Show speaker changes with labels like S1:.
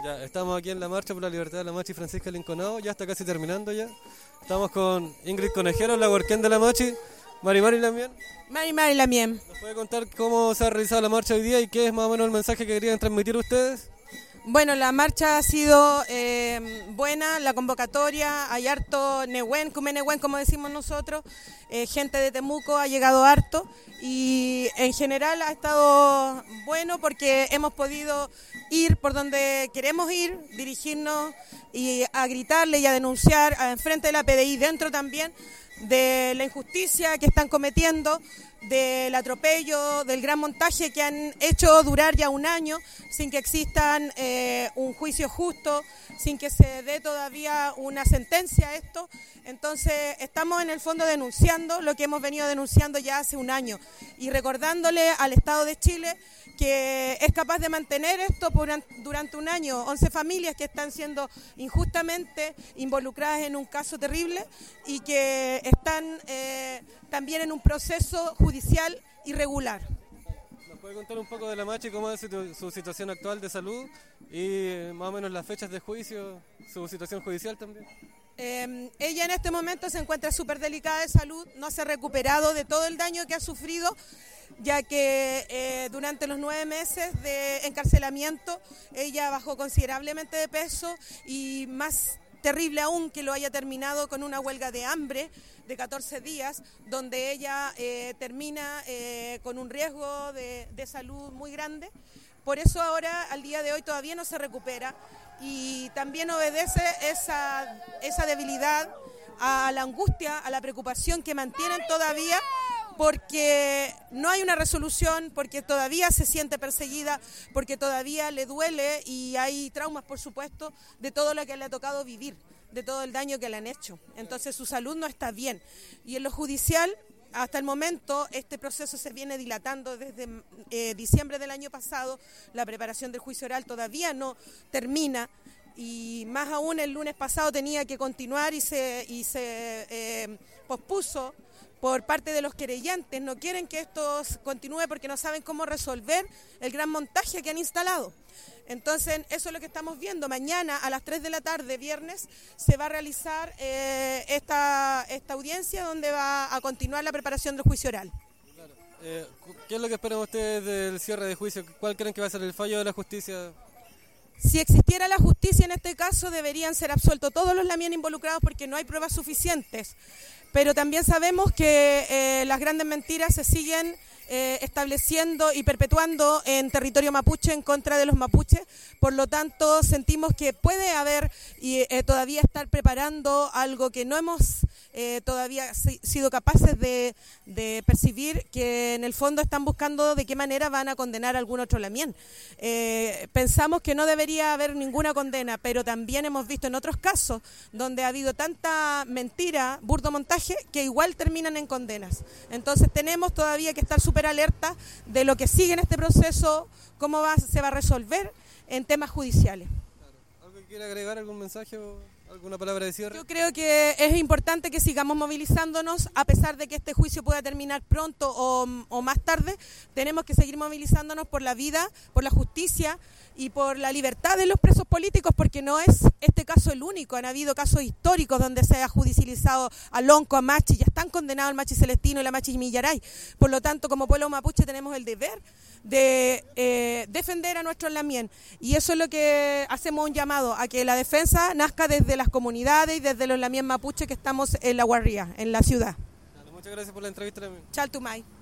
S1: Ya, estamos aquí en la Marcha por la Libertad de la Machi Francisca Linconado, ya está casi terminando ya. Estamos con Ingrid Conejero, la huarquén de la Machi, Mari Lamien.
S2: Mari Lamien.
S1: ¿Nos puede contar cómo se ha realizado la marcha hoy día y qué es más o menos el mensaje que querían transmitir ustedes?
S2: Bueno, la marcha ha sido buena, la convocatoria, hay harto Nehuen, como decimos nosotros, gente de Temuco ha llegado harto y en general ha estado bueno porque hemos podido ir por donde queremos ir, dirigirnos y a gritarle y a denunciar enfrente de la PDI, dentro también, de la injusticia que están cometiendo, del atropello, del gran montaje que han hecho durar ya un año sin que existan un juicio justo, sin que se dé todavía una sentencia a esto. Entonces estamos en el fondo denunciando lo que hemos venido denunciando ya hace un año y recordándole al Estado de Chile que es capaz de mantener esto durante un año. 11 familias que están siendo injustamente involucradas en un caso terrible y que están también en un proceso judicial irregular.
S1: ¿Nos puede contar un poco de la Machi, cómo es su situación actual de salud y más o menos las fechas de juicio, su situación judicial también?
S2: Ella en este momento se encuentra súper delicada de salud, no se ha recuperado de todo el daño que ha sufrido, ya que durante los 9 meses de encarcelamiento ella bajó considerablemente de peso y más terrible aún que lo haya terminado con una huelga de hambre de 14 días, donde ella termina con un riesgo de salud muy grande. Por eso ahora, al día de hoy, todavía no se recupera y también obedece esa debilidad a la angustia, a la preocupación que mantienen todavía, porque no hay una resolución, porque todavía se siente perseguida, porque todavía le duele y hay traumas, por supuesto, de todo lo que le ha tocado vivir, de todo el daño que le han hecho. Entonces su salud no está bien. Y en lo judicial, hasta el momento, este proceso se viene dilatando desde diciembre del año pasado. La preparación del juicio oral todavía no termina. Y más aún el lunes pasado tenía que continuar y se pospuso por parte de los querellantes. No quieren que esto continúe porque no saben cómo resolver el gran montaje que han instalado. Entonces, eso es lo que estamos viendo. Mañana a las 3 de la tarde, viernes, se va a realizar esta audiencia donde va a continuar la preparación del juicio oral.
S1: Claro. ¿Qué es lo que esperan ustedes del cierre de juicio? ¿Cuál creen que va a ser el fallo de la justicia?
S2: Si existiera la justicia en este caso, deberían ser absueltos todos los lamien involucrados porque no hay pruebas suficientes. Pero también sabemos que las grandes mentiras se siguen estableciendo y perpetuando en territorio mapuche en contra de los mapuches. Por lo tanto, sentimos que puede haber y todavía estar preparando algo que no hemos todavía sido capaces de percibir, que en el fondo están buscando de qué manera van a condenar a algún otro lamien. Pensamos que no debería haber ninguna condena, pero también hemos visto en otros casos donde ha habido tanta mentira, burdo montaje, que igual terminan en condenas. Entonces tenemos todavía que estar súper alerta de lo que sigue en este proceso, cómo se va a resolver en temas judiciales.
S1: Claro. ¿Algo que quiera agregar, algún mensaje o alguna palabra de cierre?
S2: Yo creo que es importante que sigamos movilizándonos, a pesar de que este juicio pueda terminar pronto o más tarde. Tenemos que seguir movilizándonos por la vida, por la justicia y por la libertad de los presos políticos, porque no es este caso el único. Han habido casos históricos donde se ha judicializado a Lonco, a Machi, ya están condenados el Machi Celestino y la Machi Millaray. Por lo tanto, como pueblo mapuche tenemos el deber de defender a nuestros lamien, y eso es lo que hacemos un llamado, a que la defensa nazca desde las comunidades y desde los lamien mapuche que estamos en la Guarría, en la ciudad.
S1: Muchas gracias por la entrevista.
S2: Chaltumay.